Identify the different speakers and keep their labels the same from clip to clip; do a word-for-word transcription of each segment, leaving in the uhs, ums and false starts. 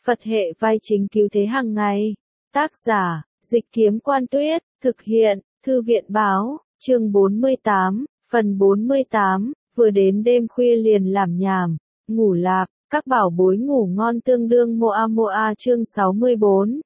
Speaker 1: Phật hệ vai chính cứu thế hàng ngày. Tác giả, Dịch Kiếm Quan Tuyết, thực hiện, Thư viện Báo, chương bốn mươi tám, phần bốn mươi tám, vừa đến đêm khuya liền làm nhảm, ngủ lạp, các bảo bối ngủ ngon tương đương moa moa chương sáu mươi bốn.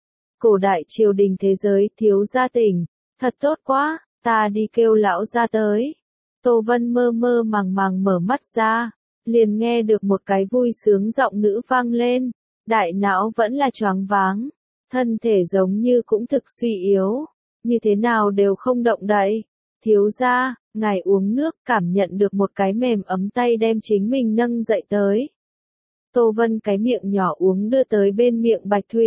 Speaker 1: Cổ đại triều đình thế giới thiếu gia tỉnh, thật tốt quá, ta đi kêu lão gia tới. Tô Vân mơ mơ màng màng mở mắt ra, liền nghe được một cái vui sướng giọng nữ vang lên, đại não vẫn là choáng váng, thân thể giống như cũng thực suy yếu, như thế nào đều không động đậy. Thiếu gia, ngài uống nước, cảm nhận được một cái mềm ấm tay đem chính mình nâng dậy tới. Tô Vân cái miệng nhỏ uống đưa tới bên miệng bạch thủy.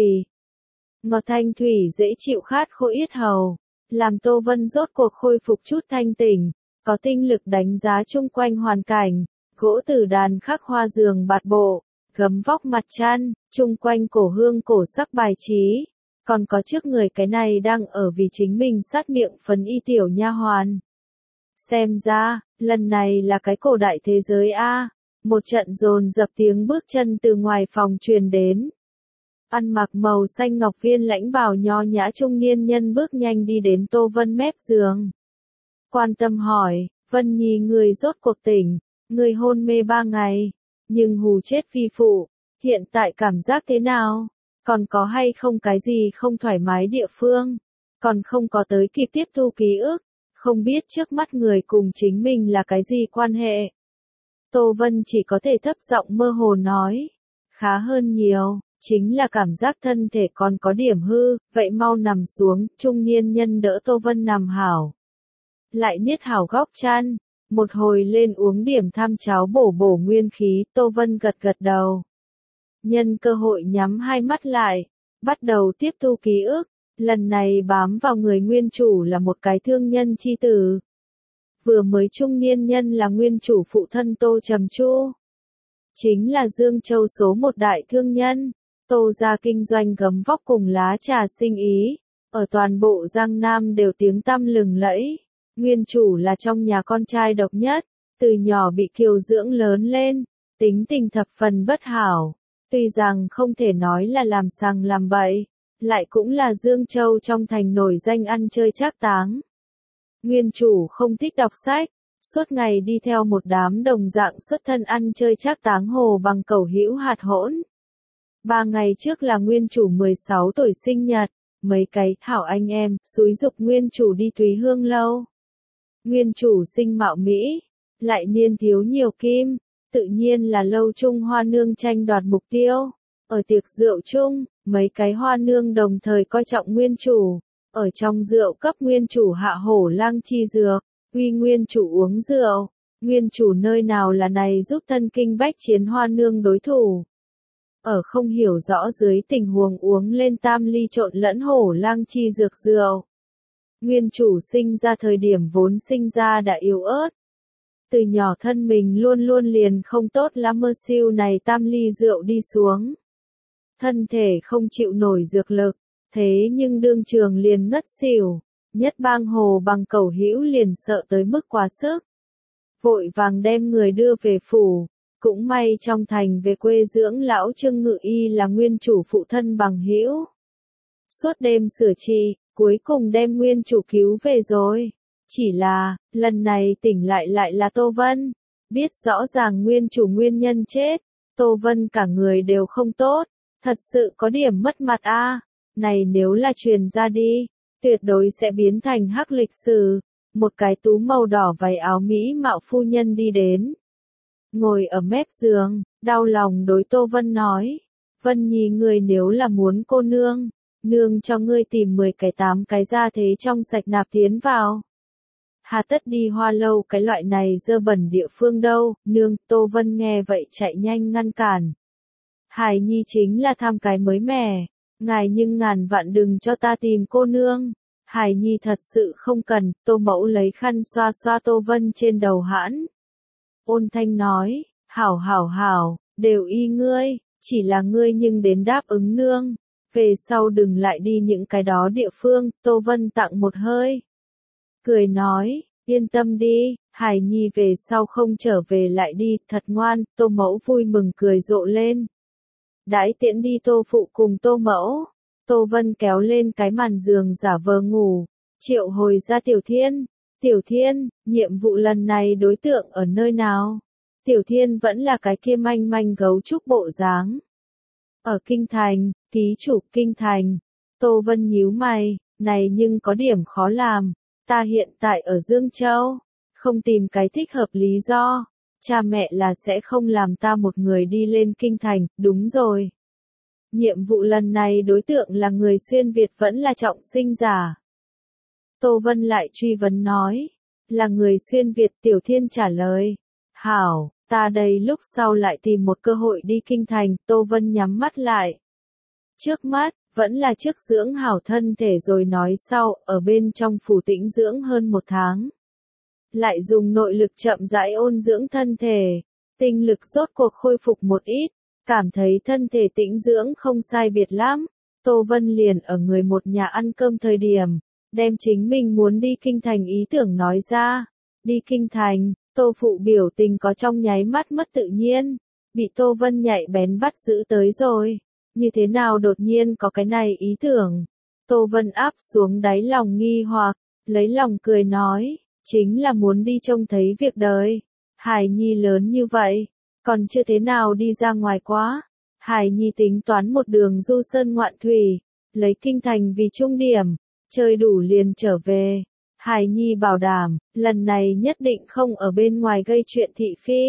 Speaker 1: Ngọt thanh thủy dễ chịu khát khô yết hầu, làm Tô Vân rốt cuộc khôi phục chút thanh tỉnh, có tinh lực đánh giá chung quanh hoàn cảnh, gỗ tử đàn khắc hoa giường bạt bộ, gấm vóc mặt chăn, chung quanh cổ hương cổ sắc bài trí, còn có trước người cái này đang ở vì chính mình sát miệng phấn y tiểu nha hoàn. Xem ra, lần này là cái cổ đại thế giới a. Một trận dồn dập tiếng bước chân từ ngoài phòng truyền đến. Ăn mặc màu xanh ngọc viên lãnh bào nho nhã trung niên nhân bước nhanh đi đến Tô Vân mép giường. Quan tâm hỏi, Vân Nhi người rốt cuộc tỉnh, người hôn mê ba ngày, nhưng hù chết phi phụ, hiện tại cảm giác thế nào? Còn có hay không cái gì không thoải mái địa phương? Còn không có tới kịp tiếp thu ký ức, không biết trước mắt người cùng chính mình là cái gì quan hệ? Tô Vân chỉ có thể thấp giọng mơ hồ nói, khá hơn nhiều, chính là cảm giác thân thể còn có điểm hư, vậy mau nằm xuống, trung niên nhân đỡ Tô Vân nằm hảo. Lại niết hảo góc chăn, một hồi lên uống điểm tham cháo bổ bổ nguyên khí, Tô Vân gật gật đầu. Nhân cơ hội nhắm hai mắt lại, bắt đầu tiếp thu ký ức, lần này bám vào người nguyên chủ là một cái thương nhân chi tử. Vừa mới trung niên nhân là nguyên chủ phụ thân Tô Trầm Chu. Chính là Dương Châu số một đại thương nhân, Tô gia kinh doanh gấm vóc cùng lá trà sinh ý, ở toàn bộ Giang Nam đều tiếng tăm lừng lẫy. Nguyên chủ là trong nhà con trai độc nhất, từ nhỏ bị kiều dưỡng lớn lên, tính tình thập phần bất hảo. Tuy rằng không thể nói là làm sằng làm bậy, lại cũng là Dương Châu trong thành nổi danh ăn chơi trác táng. Nguyên chủ không thích đọc sách, suốt ngày đi theo một đám đồng dạng xuất thân ăn chơi trác táng hồ bằng cẩu hữu hạt hỗn. Ba ngày trước là nguyên chủ mười sáu tuổi sinh nhật, mấy cái hảo anh em xúi giục nguyên chủ đi Thúy Hương lâu. Nguyên chủ sinh mạo Mỹ, lại niên thiếu nhiều kim, tự nhiên là lâu chung hoa nương tranh đoạt mục tiêu. Ở tiệc rượu chung, mấy cái hoa nương đồng thời coi trọng nguyên chủ. Ở trong rượu cấp nguyên chủ hạ hổ lang chi dược, uy nguyên chủ uống rượu. Nguyên chủ nơi nào là này giúp thân kinh bách chiến hoa nương đối thủ. Ở không hiểu rõ dưới tình huống uống lên tam ly trộn lẫn hổ lang chi dược rượu. Nguyên chủ sinh ra thời điểm vốn sinh ra đã yếu ớt. Từ nhỏ thân mình luôn luôn liền không tốt lắm mơ siêu này tam ly rượu đi xuống. Thân thể không chịu nổi dược lực, thế nhưng đương trường liền ngất xỉu, nhất bang hồ bằng cẩu hữu liền sợ tới mức quá sức. Vội vàng đem người đưa về phủ, cũng may trong thành về quê dưỡng lão Trương Ngự Y là nguyên chủ phụ thân bằng hữu. Suốt đêm sửa trị, cuối cùng đem nguyên chủ cứu về rồi. Chỉ là, lần này tỉnh lại lại là Tô Vân. Biết rõ ràng nguyên chủ nguyên nhân chết, Tô Vân cả người đều không tốt, thật sự có điểm mất mặt a. Này nếu là truyền ra đi, tuyệt đối sẽ biến thành hắc lịch sử. Một cái tú màu đỏ váy áo mỹ mạo phu nhân đi đến. Ngồi ở mép giường, đau lòng đối Tô Vân nói. Vân Nhi người nếu là muốn cô nương, nương cho ngươi tìm mười cái tám cái ra thế trong sạch nạp tiến vào. Hà tất đi hoa lâu cái loại này dơ bẩn địa phương đâu, nương, Tô Vân nghe vậy chạy nhanh ngăn cản. Hải Nhi chính là tham cái mới mẻ, ngài nhưng ngàn vạn đừng cho ta tìm cô nương. Hải Nhi thật sự không cần, Tô Mẫu lấy khăn xoa xoa Tô Vân trên đầu hãn. Ôn thanh nói, hảo hảo hảo, đều y ngươi, chỉ là ngươi nhưng đến đáp ứng nương. Về sau đừng lại đi những cái đó địa phương, Tô Vân tặng một hơi. Cười nói, yên tâm đi, Hải Nhi về sau không trở về lại đi, thật ngoan, Tô Mẫu vui mừng cười rộ lên. Đãi tiễn đi Tô Phụ cùng Tô Mẫu, Tô Vân kéo lên cái màn giường giả vờ ngủ, triệu hồi ra Tiểu Thiên. Tiểu Thiên, nhiệm vụ lần này đối tượng ở nơi nào? Tiểu Thiên vẫn là cái kia manh manh gấu trúc bộ dáng. Ở Kinh Thành, ký chủ Kinh Thành. Tô Vân nhíu mày, này nhưng có điểm khó làm, ta hiện tại ở Dương Châu, không tìm cái thích hợp lý do, cha mẹ là sẽ không làm ta một người đi lên Kinh Thành, đúng rồi. Nhiệm vụ lần này đối tượng là người xuyên Việt vẫn là trọng sinh giả. Tô Vân lại truy vấn nói, là người xuyên Việt. Tiểu Thiên trả lời, hảo, ta đây lúc sau lại tìm một cơ hội đi Kinh Thành. Tô Vân nhắm mắt lại. Trước mắt, vẫn là trước dưỡng hảo thân thể rồi nói sau, ở bên trong phủ tĩnh dưỡng hơn một tháng. Lại dùng nội lực chậm rãi ôn dưỡng thân thể, tinh lực rốt cuộc khôi phục một ít, cảm thấy thân thể tĩnh dưỡng không sai biệt lắm. Tô Vân liền ở người một nhà ăn cơm thời điểm, đem chính mình muốn đi Kinh Thành ý tưởng nói ra. Đi Kinh Thành, Tô Phụ biểu tình có trong nháy mắt mất tự nhiên, bị Tô Vân nhạy bén bắt giữ tới rồi. Như thế nào đột nhiên có cái này ý tưởng? Tô Vân áp xuống đáy lòng nghi hoặc, lấy lòng cười nói, chính là muốn đi trông thấy việc đời. Hải Nhi lớn như vậy, còn chưa thế nào đi ra ngoài quá. Hải Nhi tính toán một đường du sơn ngoạn thủy, lấy Kinh Thành vì trung điểm, chơi đủ liền trở về. Hải Nhi bảo đảm, lần này nhất định không ở bên ngoài gây chuyện thị phi.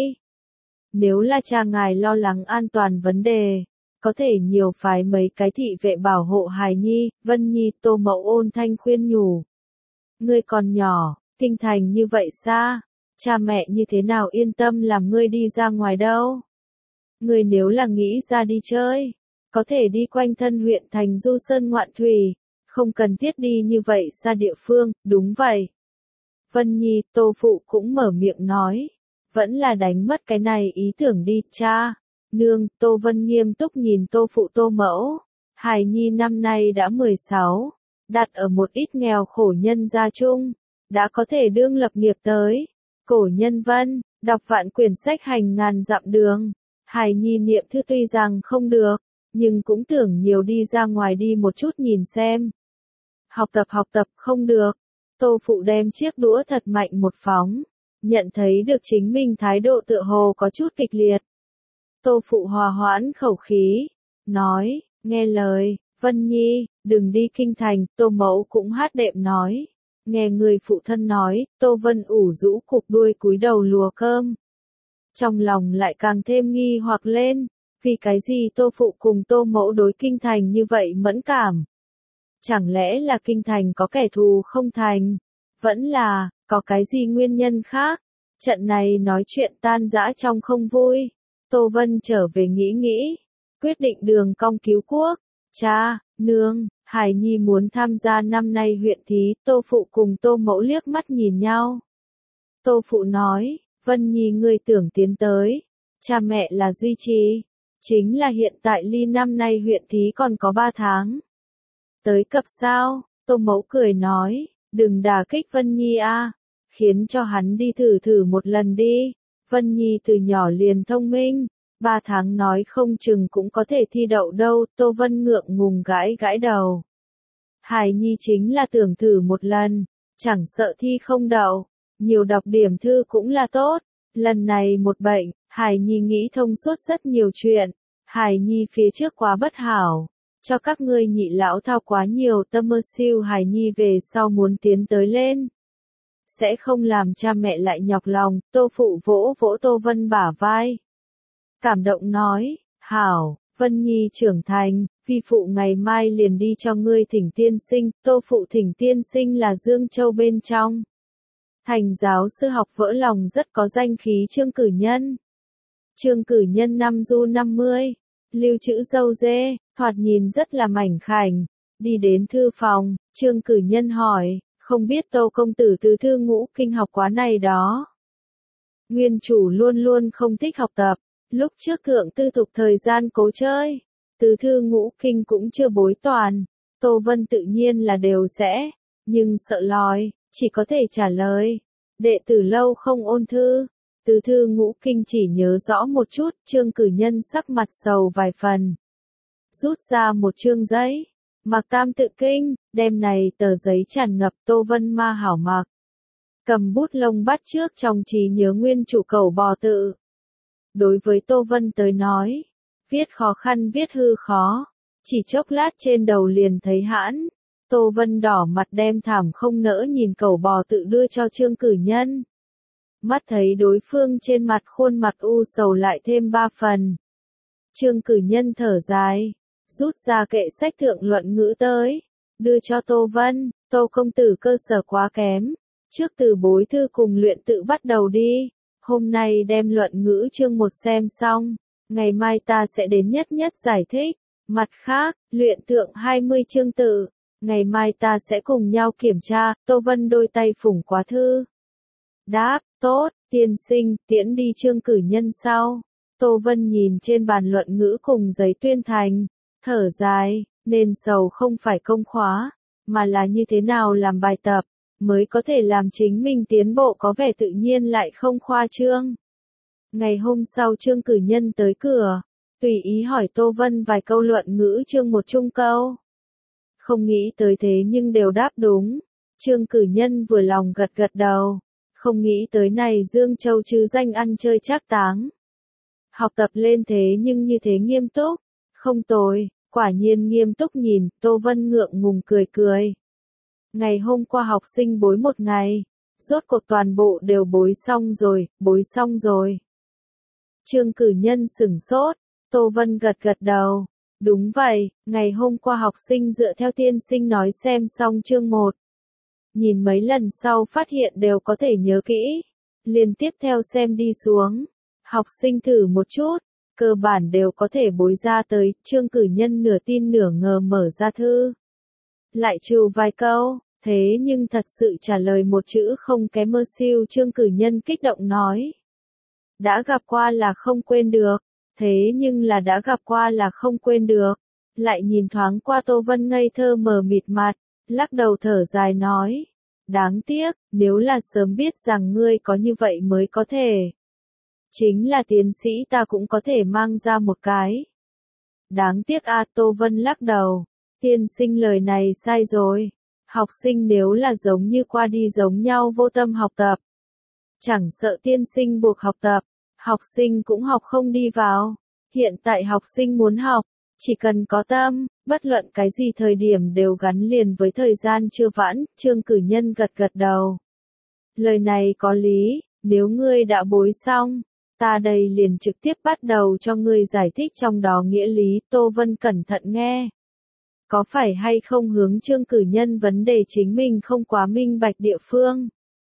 Speaker 1: Nếu là cha ngài lo lắng an toàn vấn đề, có thể nhiều phái mấy cái thị vệ bảo hộ Hải Nhi. Vân Nhi. Tô Mậu ôn thanh khuyên nhủ. Ngươi còn nhỏ, Kinh Thành như vậy xa, cha mẹ như thế nào yên tâm làm ngươi đi ra ngoài đâu. Ngươi nếu là nghĩ ra đi chơi, có thể đi quanh thân huyện thành du sơn ngoạn thủy, không cần thiết đi như vậy xa địa phương. Đúng vậy. Vân Nhi. Tô Phụ cũng mở miệng nói, vẫn là đánh mất cái này ý tưởng đi. Cha, nương. Tô Vân nghiêm túc nhìn Tô Phụ Tô Mẫu. Hải Nhi năm nay đã mười sáu, đặt ở một ít nghèo khổ nhân gia chung, đã có thể đương lập nghiệp tới. Cổ nhân Vân, đọc vạn quyển sách hành ngàn dặm đường. Hải Nhi niệm thư tuy rằng không được, nhưng cũng tưởng nhiều đi ra ngoài đi một chút nhìn xem. Học tập học tập không được. Tô Phụ đem chiếc đũa thật mạnh một phóng, nhận thấy được chính mình thái độ tựa hồ có chút kịch liệt. Tô Phụ hòa hoãn khẩu khí, nói, nghe lời, Vân Nhi, đừng đi Kinh Thành. Tô Mẫu cũng hát đệm nói, nghe người phụ thân nói. Tô Vân ủ rũ cục đuôi cúi đầu lùa cơm. Trong lòng lại càng thêm nghi hoặc lên, vì cái gì Tô Phụ cùng Tô Mẫu đối Kinh Thành như vậy mẫn cảm? Chẳng lẽ là Kinh Thành có kẻ thù không thành? Vẫn là, có cái gì nguyên nhân khác? Trận này nói chuyện tan rã trong không vui. Tô Vân trở về nghĩ nghĩ, quyết định đường cong cứu quốc. Cha, nương, Hải Nhi muốn tham gia năm nay huyện thí. Tô Phụ cùng Tô Mẫu liếc mắt nhìn nhau. Tô Phụ nói, Vân Nhi ngươi tưởng tiến tới, cha mẹ là duy trì. Chính là hiện tại ly năm nay huyện thí còn có ba tháng. Tới cập sao? Tô Mẫu cười nói, đừng đả kích Vân Nhi a, khiến cho hắn đi thử thử một lần đi. Vân Nhi từ nhỏ liền thông minh, ba tháng nói không chừng cũng có thể thi đậu đâu. Tô Vân ngượng ngùng gãi gãi đầu. Hải Nhi chính là tưởng thử một lần, chẳng sợ thi không đậu, nhiều đọc điểm thư cũng là tốt. Lần này một bệnh, Hải Nhi nghĩ thông suốt rất nhiều chuyện. Hải Nhi phía trước quá bất hảo, cho các ngươi nhị lão thao quá nhiều tâm mơ siêu. Hải Nhi về sau muốn tiến tới lên, sẽ không làm cha mẹ lại nhọc lòng. Tô Phụ vỗ vỗ Tô Vân bả vai, cảm động nói, hảo, Vân Nhi trưởng thành, vi phụ ngày mai liền đi cho ngươi thỉnh tiên sinh. Tô Phụ thỉnh tiên sinh là Dương Châu bên trong thành giáo sư học vỡ lòng rất có danh khí Trương Cử Nhân. Trương Cử Nhân năm du năm mươi, lưu trữ râu dê, thoạt nhìn rất là mảnh khảnh. Đi đến thư phòng, Trương Cử Nhân hỏi, không biết Tô công tử từ thư ngũ kinh học quá này đó. Nguyên chủ luôn luôn không thích học tập, lúc trước Thượng tư tục thời gian cố chơi, từ thư ngũ kinh cũng chưa bối toàn. Tô Vân tự nhiên là đều sẽ, nhưng sợ lòi, chỉ có thể trả lời, đệ tử lâu không ôn thư, từ thư ngũ kinh chỉ nhớ rõ một chút. Trương Cử Nhân sắc mặt sầu vài phần, rút ra một chương giấy. Mặc Tam tự kinh, đem này tờ giấy tràn ngập Tô Vân ma hảo mặc. Cầm bút lông bắt trước trong trí nhớ nguyên chủ cầu bò tự. Đối với Tô Vân tới nói, viết khó khăn viết hư khó, chỉ chốc lát trên đầu liền thấy hãn. Tô Vân đỏ mặt đem thảm không nỡ nhìn cầu bò tự đưa cho Trương Cử Nhân. Mắt thấy đối phương trên mặt khuôn mặt u sầu lại thêm ba phần. Trương Cử Nhân thở dài, rút ra kệ sách thượng luận ngữ tới, đưa cho Tô Vân. Tô công tử cơ sở quá kém, trước từ bối thư cùng luyện tự bắt đầu đi, hôm nay đem luận ngữ chương một xem xong, ngày mai ta sẽ đến nhất nhất giải thích, mặt khác, luyện thượng hai mươi chương tự, ngày mai ta sẽ cùng nhau kiểm tra. Tô Vân đôi tay phủng quá thư. Đáp, tốt, tiên sinh, tiễn đi Trương Cử Nhân sau. Tô Vân nhìn trên bàn luận ngữ cùng giấy tuyên thành, thở dài, nên sầu không phải công khóa, mà là như thế nào làm bài tập, mới có thể làm chính mình tiến bộ có vẻ tự nhiên lại không khoa trương. Ngày hôm sau Trương Cử Nhân tới cửa, tùy ý hỏi Tô Vân vài câu luận ngữ chương một chung câu. Không nghĩ tới thế nhưng đều đáp đúng. Trương Cử Nhân vừa lòng gật gật đầu, không nghĩ tới này Dương Châu chứ danh ăn chơi trác táng. Học tập lên thế nhưng như thế nghiêm túc, không tồi, quả nhiên nghiêm túc nhìn. Tô Vân ngượng ngùng cười cười. Ngày hôm qua học sinh bối một ngày, rốt cuộc toàn bộ đều bối xong rồi, bối xong rồi. Trương Cử Nhân sửng sốt, Tô Vân gật gật đầu. Đúng vậy, ngày hôm qua học sinh dựa theo tiên sinh nói xem xong chương một. Nhìn mấy lần sau phát hiện đều có thể nhớ kỹ. Liên tiếp theo xem đi xuống. Học sinh thử một chút, cơ bản đều có thể bối ra tới. Trương Cử Nhân nửa tin nửa ngờ mở ra thư. Lại trừ vài câu, thế nhưng thật sự trả lời một chữ không kém mơ siêu. Trương Cử Nhân kích động nói. Đã gặp qua là không quên được. Thế nhưng là đã gặp qua là không quên được. Lại nhìn thoáng qua Tô Vân ngây thơ mờ mịt mặt, lắc đầu thở dài nói. Đáng tiếc, nếu là sớm biết rằng ngươi có như vậy mới có thể. Chính là tiến sĩ ta cũng có thể mang ra một cái. Đáng tiếc a. Tô Vân lắc đầu. Tiên sinh lời này sai rồi. Học sinh nếu là giống như qua đi giống nhau vô tâm học tập. Chẳng sợ tiên sinh buộc học tập. Học sinh cũng học không đi vào. Hiện tại học sinh muốn học, chỉ cần có tâm, bất luận cái gì thời điểm đều gắn liền với thời gian chưa vãn. Trương Cử Nhân gật gật đầu. Lời này có lý, nếu ngươi đã bối xong, ta đây liền trực tiếp bắt đầu cho ngươi giải thích trong đó nghĩa lý. Tô Vân cẩn thận nghe. Có phải hay không hướng Trương Cử Nhân vấn đề chính mình không quá minh bạch địa phương.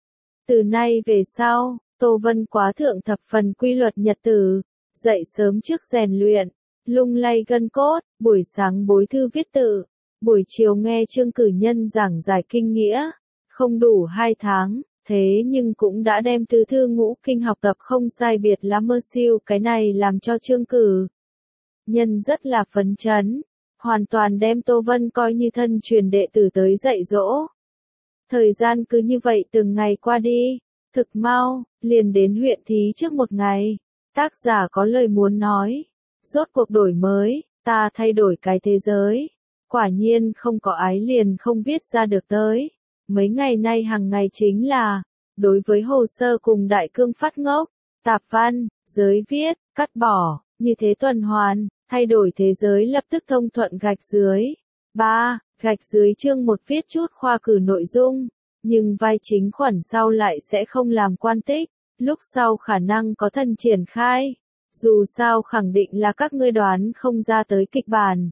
Speaker 1: Từ nay về sau, Tô Vân quá thượng thập phần quy luật nhật tử, dậy sớm trước rèn luyện, lung lay gân cốt, buổi sáng bối thư viết tự, buổi chiều nghe Trương Cử Nhân giảng giải kinh nghĩa, không đủ hai tháng, thế nhưng cũng đã đem tứ thư ngũ kinh học tập không sai biệt lắm mơ siêu. Cái này làm cho Trương Cử Nhân rất là phấn chấn, hoàn toàn đem Tô Vân coi như thân truyền đệ tử tới dạy dỗ. Thời gian cứ như vậy từng ngày qua đi. Thực mau, liền đến huyện thí trước một ngày, tác giả có lời muốn nói, rốt cuộc đổi mới, ta thay đổi cái thế giới, quả nhiên không có ái liền không viết ra được tới, mấy ngày nay hàng ngày chính là, đối với hồ sơ cùng đại cương phát ngốc, tạp văn, giới viết, cắt bỏ, như thế tuần hoàn, thay đổi thế giới lập tức thông thuận gạch dưới, ba, gạch dưới chương một viết chút khoa cử nội dung. Nhưng vai chính khuẩn sau lại sẽ không làm quan tích, lúc sau khả năng có thần triển khai. Dù sao khẳng định là các ngươi đoán không ra tới kịch bản.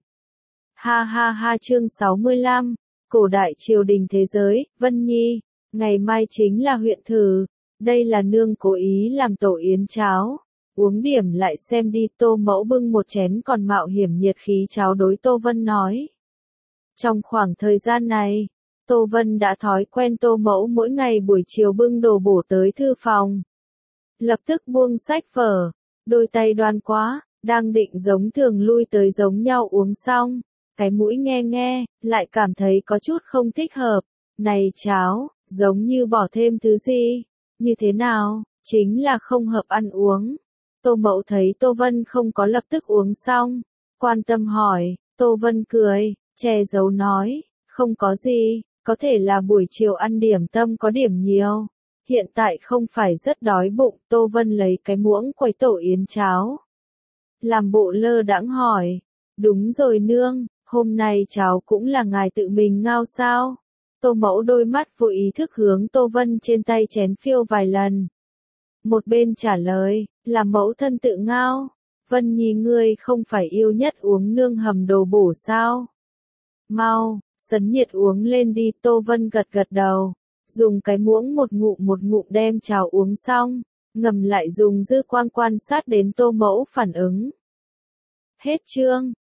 Speaker 1: Ha ha ha chương sáu mươi lăm, cổ đại triều đình thế giới, Vân Nhi, ngày mai chính là huyện thử, đây là nương cố ý làm tổ yến cháo. Uống điểm lại xem đi. Tô Mẫu bưng một chén còn mạo hiểm nhiệt khí cháo đối Tô Vân nói. Trong khoảng thời gian này, Tô Vân đã thói quen Tô Mẫu mỗi ngày buổi chiều bưng đồ bổ tới thư phòng. Lập tức buông sách vở, đôi tay đoan quá, đang định giống thường lui tới giống nhau uống xong. Cái mũi nghe nghe, lại cảm thấy có chút không thích hợp. Này cháo, giống như bỏ thêm thứ gì? Như thế nào? Chính là không hợp ăn uống. Tô Mẫu thấy Tô Vân không có lập tức uống xong. Quan tâm hỏi, Tô Vân cười, che giấu nói, không có gì, có thể là buổi chiều ăn điểm tâm có điểm nhiều. Hiện tại không phải rất đói bụng, Tô Vân lấy cái muỗng quấy tổ yến cháo. Làm bộ lơ đãng hỏi, đúng rồi nương, hôm nay cháo cũng là ngài tự mình ngao sao? Tô Mẫu đôi mắt vô ý thức hướng Tô Vân trên tay chén phiêu vài lần. Một bên trả lời, là mẫu thân tự ngao. Vân Nhi ngươi không phải yêu nhất uống nương hầm đồ bổ sao? Mau, sấn nhiệt uống lên đi, Tô Vân gật gật đầu. Dùng cái muỗng một ngụm một ngụm đem cháo uống xong, ngầm lại dùng dư quang quan sát đến Tô Mẫu phản ứng. Hết chương.